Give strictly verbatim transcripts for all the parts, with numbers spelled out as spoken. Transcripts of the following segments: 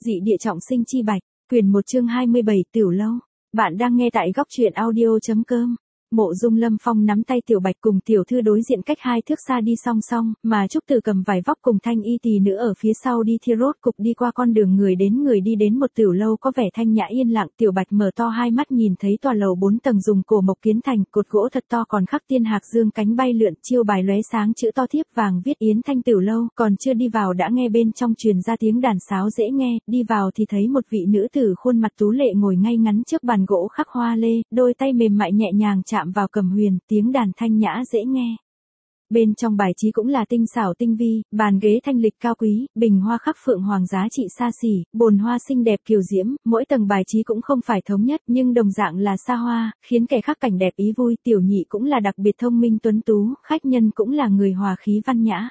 Dị địa trọng sinh chi bạch, quyền một chương hai mươi bảy Tiểu Lâu. Bạn đang nghe tại góc truyện audio chấm com. Mộ Dung Lâm Phong nắm tay Tiểu Bạch cùng tiểu thư đối diện cách hai thước xa đi song song, mà Trúc Từ cầm vải vóc cùng thanh y tỳ nữ ở phía sau đi thi rốt cục đi qua con đường người đến người đi đến một tiểu lâu có vẻ thanh nhã yên lặng. Tiểu Bạch mở to hai mắt nhìn thấy tòa lầu bốn tầng dùng cổ mộc kiến thành, cột gỗ thật to còn khắc tiên hạc dương cánh bay lượn, chiêu bài lóe sáng chữ to thiếp vàng viết Yến Thanh Tiểu Lâu, còn chưa đi vào đã nghe bên trong truyền ra tiếng đàn sáo dễ nghe, đi vào thì thấy một vị nữ tử khuôn mặt tú lệ ngồi ngay ngắn trước bàn gỗ khắc hoa lê, đôi tay mềm mại nhẹ nhàng chạm vào cầm huyền, tiếng đàn thanh nhã dễ nghe. Bên trong bài trí cũng là tinh xảo tinh vi, bàn ghế thanh lịch cao quý, bình hoa khắc phượng hoàng giá trị xa xỉ, bồn hoa xinh đẹp kiều diễm, mỗi tầng bài trí cũng không phải thống nhất nhưng đồng dạng là xa hoa, khiến kẻ khác cảnh đẹp ý vui. Tiểu nhị cũng là đặc biệt thông minh tuấn tú, khách nhân cũng là người hòa khí văn nhã.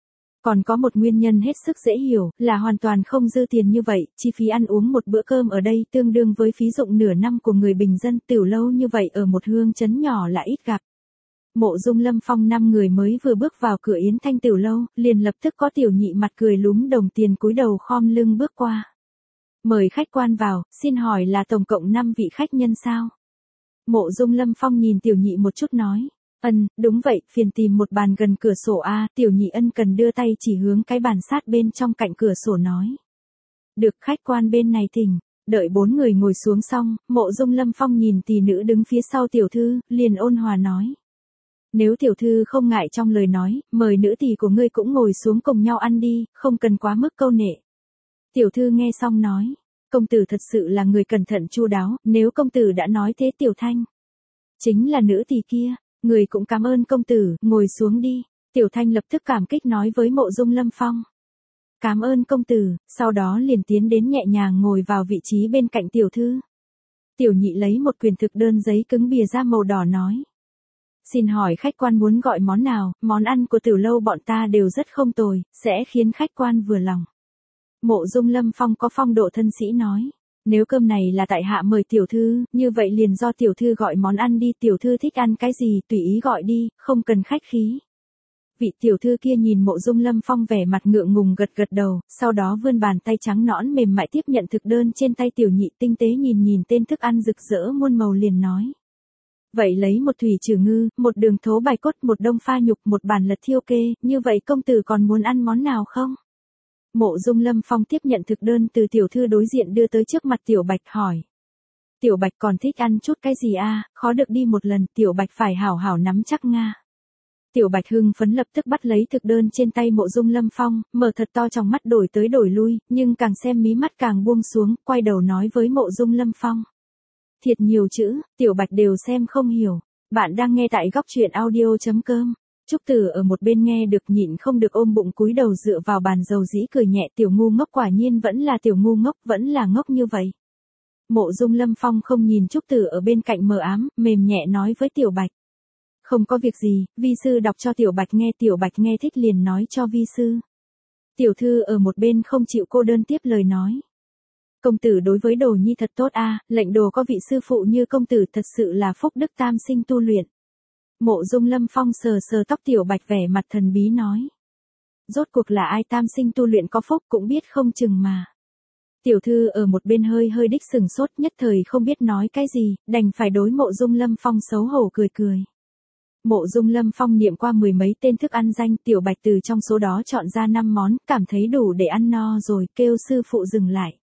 Còn có một nguyên nhân hết sức dễ hiểu, là hoàn toàn không dư tiền như vậy, chi phí ăn uống một bữa cơm ở đây tương đương với phí dụng nửa năm của người bình dân. Tiểu lâu như vậy ở một hương trấn nhỏ là ít gặp. Mộ Dung Lâm Phong năm người mới vừa bước vào cửa Yến Thanh Tiểu Lâu, liền lập tức có tiểu nhị mặt cười lúm đồng tiền cúi đầu khom lưng bước qua. Mời khách quan vào, xin hỏi là tổng cộng năm vị khách nhân sao? Mộ Dung Lâm Phong nhìn tiểu nhị một chút nói. Ân, đúng vậy, phiền tìm một bàn gần cửa sổ a. Tiểu nhị ân cần đưa tay chỉ hướng cái bàn sát bên trong cạnh cửa sổ nói. Được, khách quan bên này thỉnh. Đợi bốn người ngồi xuống xong, Mộ Dung Lâm Phong nhìn tỷ nữ đứng phía sau tiểu thư, liền ôn hòa nói. Nếu tiểu thư không ngại trong lời nói, mời nữ tỷ của ngươi cũng ngồi xuống cùng nhau ăn đi, không cần quá mức câu nệ. Tiểu thư nghe xong nói. Công tử thật sự là người cẩn thận chu đáo, nếu công tử đã nói thế Tiểu Thanh. Chính là nữ tỷ kia. Người cũng cảm ơn công tử, ngồi xuống đi. Tiểu Thanh lập tức cảm kích nói với Mộ Dung Lâm Phong. Cảm ơn công tử, sau đó liền tiến đến nhẹ nhàng ngồi vào vị trí bên cạnh tiểu thư. Tiểu nhị lấy một quyển thực đơn giấy cứng bìa da màu đỏ nói. Xin hỏi khách quan muốn gọi món nào, món ăn của Tiểu Lâu bọn ta đều rất không tồi, sẽ khiến khách quan vừa lòng. Mộ Dung Lâm Phong có phong độ thân sĩ nói. Nếu cơm này là tại hạ mời tiểu thư, như vậy liền do tiểu thư gọi món ăn đi, tiểu thư thích ăn cái gì tùy ý gọi đi, không cần khách khí. Vị tiểu thư kia nhìn Mộ Dung Lâm Phong vẻ mặt ngượng ngùng gật gật đầu, sau đó vươn bàn tay trắng nõn mềm mại tiếp nhận thực đơn trên tay tiểu nhị, tinh tế nhìn nhìn tên thức ăn rực rỡ muôn màu liền nói. Vậy lấy một thủy trừ ngư, một đường thố bài cốt, một đông pha nhục, một bàn lật thiêu kê, như vậy công tử còn muốn ăn món nào không? Mộ Dung Lâm Phong tiếp nhận thực đơn từ tiểu thư đối diện đưa tới trước mặt Tiểu Bạch hỏi. Tiểu Bạch còn thích ăn chút cái gì a? Khó được đi một lần, Tiểu Bạch phải hảo hảo nắm chắc nga. Tiểu Bạch hưng phấn lập tức bắt lấy thực đơn trên tay Mộ Dung Lâm Phong, mở thật to trong mắt đổi tới đổi lui, nhưng càng xem mí mắt càng buông xuống, quay đầu nói với Mộ Dung Lâm Phong. Thiệt nhiều chữ, Tiểu Bạch đều xem không hiểu. Bạn đang nghe tại góc truyện audio chấm com. Trúc Từ ở một bên nghe được nhịn không được ôm bụng cúi đầu dựa vào bàn dầu dĩ cười nhẹ. Tiểu ngu ngốc quả nhiên vẫn là tiểu ngu ngốc, vẫn là ngốc như vậy. Mộ Dung Lâm Phong không nhìn Trúc Từ ở bên cạnh mờ ám, mềm nhẹ nói với Tiểu Bạch. Không có việc gì, vi sư đọc cho Tiểu Bạch nghe. Tiểu Bạch nghe thích liền nói cho vi sư. Tiểu thư ở một bên không chịu cô đơn tiếp lời nói. Công tử đối với đồ nhi thật tốt a, lệnh đồ có vị sư phụ như công tử thật sự là phúc đức tam sinh tu luyện. Mộ Dung Lâm Phong sờ sờ tóc Tiểu Bạch vẻ mặt thần bí nói. Rốt cuộc là ai tam sinh tu luyện có phúc cũng biết không chừng mà. Tiểu thư ở một bên hơi hơi đích sừng sốt nhất thời không biết nói cái gì, đành phải đối Mộ Dung Lâm Phong xấu hổ cười cười. Mộ Dung Lâm Phong niệm qua mười mấy tên thức ăn danh, Tiểu Bạch từ trong số đó chọn ra năm món, cảm thấy đủ để ăn no rồi, kêu sư phụ dừng lại.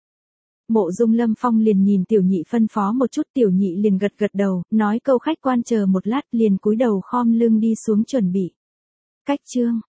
Mộ Dung Lâm Phong liền nhìn tiểu nhị phân phó một chút, tiểu nhị liền gật gật đầu, nói câu khách quan chờ một lát liền cúi đầu khom lưng đi xuống chuẩn bị. Cách chương